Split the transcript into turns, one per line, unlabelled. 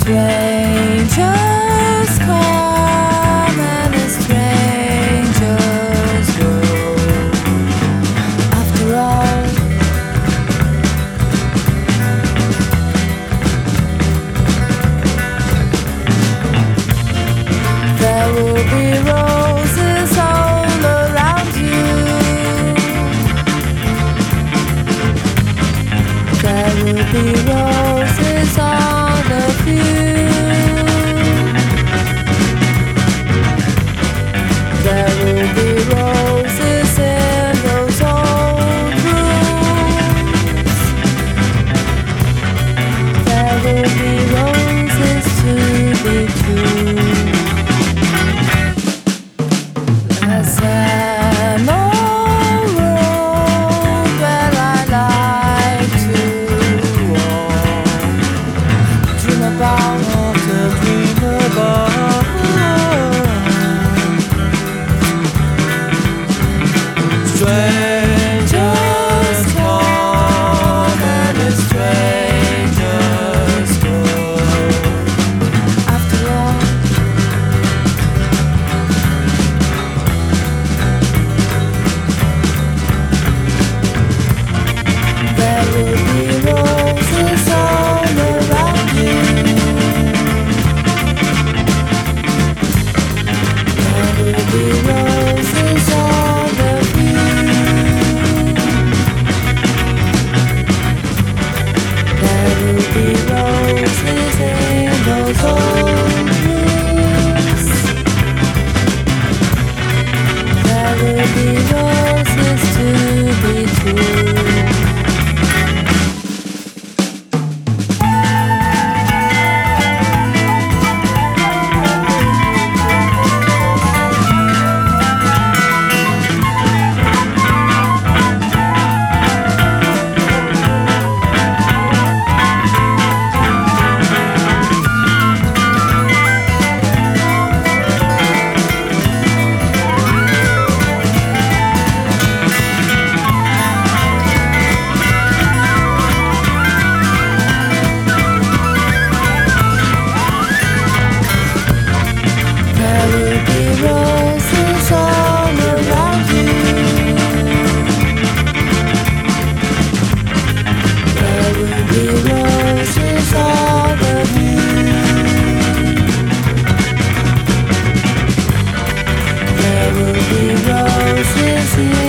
Strangers come and the strangers go. After all, there will be roses all around you. There will be roses on the view. There will be roses in those old rooms. There will be roses to be true. As an old road where I like to walk, dream about to dream about. Strangers come and the strangers go. After all, there will be roses all around you. There will be roses on the view. There will be roses in those old rooms. There will be roses to be true. There will be roses all around you. There will be roses on the view. There will be roses here.